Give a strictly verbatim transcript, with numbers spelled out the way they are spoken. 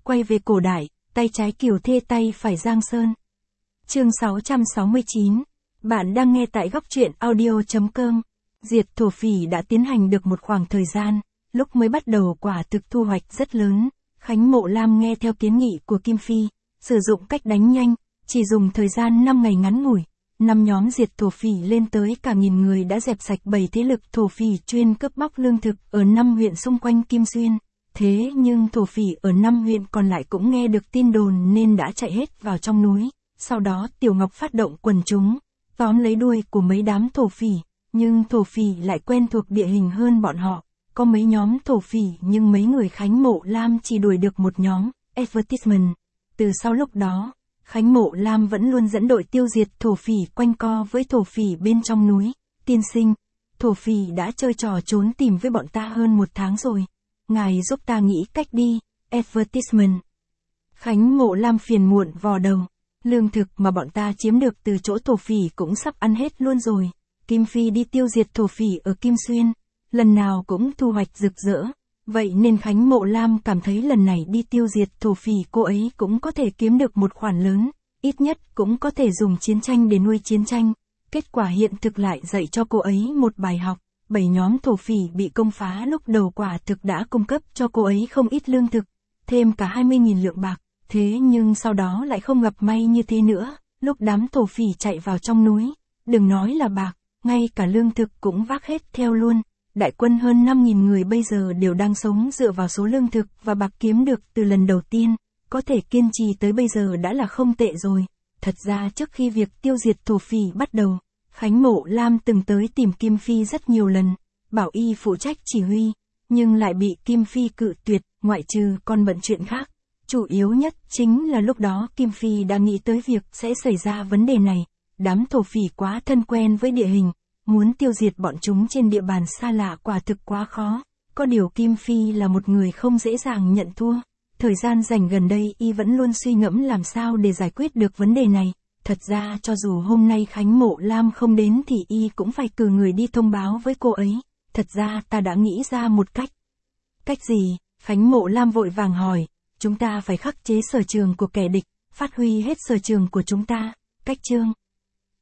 quay về cổ đại, tay trái Kiều Thê tay phải Giang Sơn. Chương sáu trăm sáu mươi chín. Bạn đang nghe tại góc truyện audio chấm com. Diệt thổ phỉ đã tiến hành được một khoảng thời gian, lúc mới bắt đầu quả thực thu hoạch rất lớn. Khánh Mộ Lam nghe theo kiến nghị của Kim Phi, sử dụng cách đánh nhanh, chỉ dùng thời gian năm ngày ngắn ngủi. Năm nhóm diệt thổ phỉ lên tới cả nghìn người đã dẹp sạch bảy thế lực thổ phỉ chuyên cướp bóc lương thực ở năm huyện xung quanh Kim Xuyên. Thế nhưng thổ phỉ ở năm huyện còn lại cũng nghe được tin đồn nên đã chạy hết vào trong núi. Sau đó Tiểu Ngọc phát động quần chúng, tóm lấy đuôi của mấy đám thổ phỉ, nhưng thổ phỉ lại quen thuộc địa hình hơn bọn họ. Có mấy nhóm thổ phỉ nhưng mấy người Khánh Mộ Lam chỉ đuổi được một nhóm, Advertisement. Từ sau lúc đó, Khánh Mộ Lam vẫn luôn dẫn đội tiêu diệt thổ phỉ quanh co với thổ phỉ bên trong núi. Tiên sinh, thổ phỉ đã chơi trò trốn tìm với bọn ta hơn một tháng rồi. Ngài giúp ta nghĩ cách đi, Advertisement. Khánh Mộ Lam phiền muộn vò đầu. Lương thực mà bọn ta chiếm được từ chỗ thổ phỉ cũng sắp ăn hết luôn rồi. Kim Phi đi tiêu diệt thổ phỉ ở Kim Xuyên, lần nào cũng thu hoạch rực rỡ. Vậy nên Khánh Mộ Lam cảm thấy lần này đi tiêu diệt thổ phỉ cô ấy cũng có thể kiếm được một khoản lớn, ít nhất cũng có thể dùng chiến tranh để nuôi chiến tranh. Kết quả hiện thực lại dạy cho cô ấy một bài học. Bảy nhóm thổ phỉ bị công phá lúc đầu quả thực đã cung cấp cho cô ấy không ít lương thực, thêm cả hai mươi nghìn lượng bạc. Thế nhưng sau đó lại không gặp may như thế nữa, lúc đám thổ phỉ chạy vào trong núi, đừng nói là bạc, ngay cả lương thực cũng vác hết theo luôn. Đại quân hơn năm nghìn người bây giờ đều đang sống dựa vào số lương thực và bạc kiếm được từ lần đầu tiên, có thể kiên trì tới bây giờ đã là không tệ rồi. Thật ra trước khi việc tiêu diệt thổ phỉ bắt đầu, Khánh Mộ Lam từng tới tìm Kim Phi rất nhiều lần, bảo y phụ trách chỉ huy, nhưng lại bị Kim Phi cự tuyệt, ngoại trừ còn bận chuyện khác. Chủ yếu nhất chính là lúc đó Kim Phi đã nghĩ tới việc sẽ xảy ra vấn đề này. Đám thổ phỉ quá thân quen với địa hình, muốn tiêu diệt bọn chúng trên địa bàn xa lạ quả thực quá khó. Có điều Kim Phi là một người không dễ dàng nhận thua. Thời gian rảnh gần đây y vẫn luôn suy ngẫm làm sao để giải quyết được vấn đề này. Thật ra cho dù hôm nay Khánh Mộ Lam không đến thì y cũng phải cử người đi thông báo với cô ấy. Thật ra ta đã nghĩ ra một cách. Cách gì? Khánh Mộ Lam vội vàng hỏi. Chúng ta phải khắc chế sở trường của kẻ địch, phát huy hết sở trường của chúng ta. Cách chương